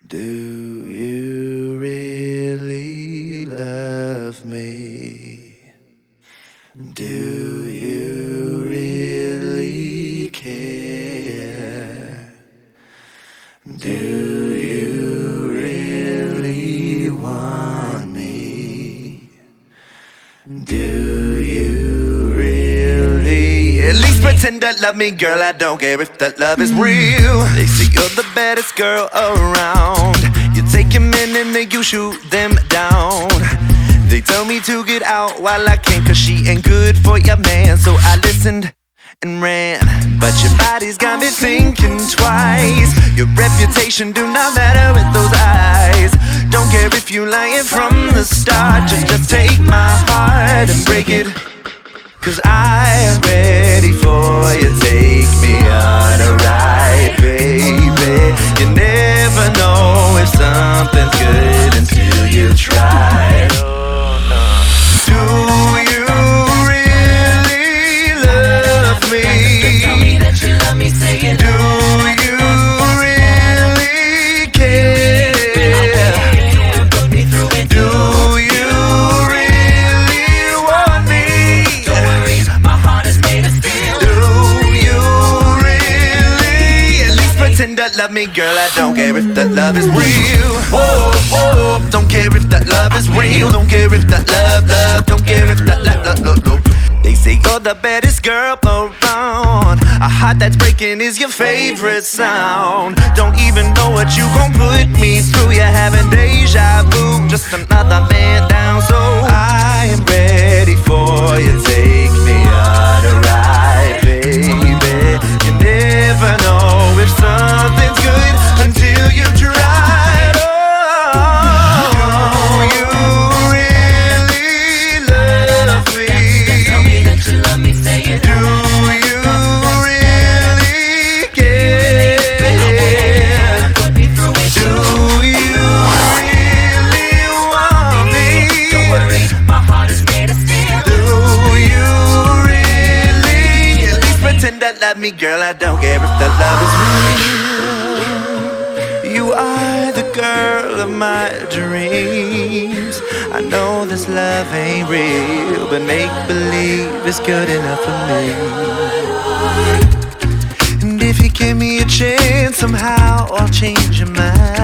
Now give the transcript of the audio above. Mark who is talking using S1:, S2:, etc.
S1: Do you really love me? Do you really care? Do you really want me? Do you really at least pretend to love me, girl? I don't care if that love is real. They say you're the baddest girl around. You take a minute and then you shoot them down. They tell me to get out while I can't, cause she ain't good for your man. So I listened and ran, but your body's got me thinking twice. Your reputation do not matter with those eyes. Don't care if you lying from the start. Just take my heart and break it, cause I am ready for you. Take me on a ride, baby. You never know if something's good until you try. Do you really love me?
S2: Tell me that you love me, say it.
S1: Do you really care?
S2: Put me through it.
S1: Do you really want me?
S2: Don't worry, my heart is made of steel.
S1: Do you really? At least pretend to love me, girl. I don't care if that love is real. Whoa, whoa. Don't care if that love is real. Don't care if that love. Don't care if that love. They say you're the baddest girl around. A heart that's breaking is your favorite sound. Don't even know what you gon' put me through. You're having deja vu, just another man down. So I am ready for you. Take me on a ride, baby. You never know if something's good until you try. Oh, do you really love me?
S2: Tell me that you love me, say it.
S1: Do you really care?
S2: Put me through it.
S1: Do you really want me?
S2: Don't worry, my heart is made of steel.
S1: Do you really? At least pretend that love me, girl. I don't care if that love is real. You are the girl of my dreams. I know this love ain't real, but make believe it's good enough for me. And if you give me a chance, somehow I'll change your mind.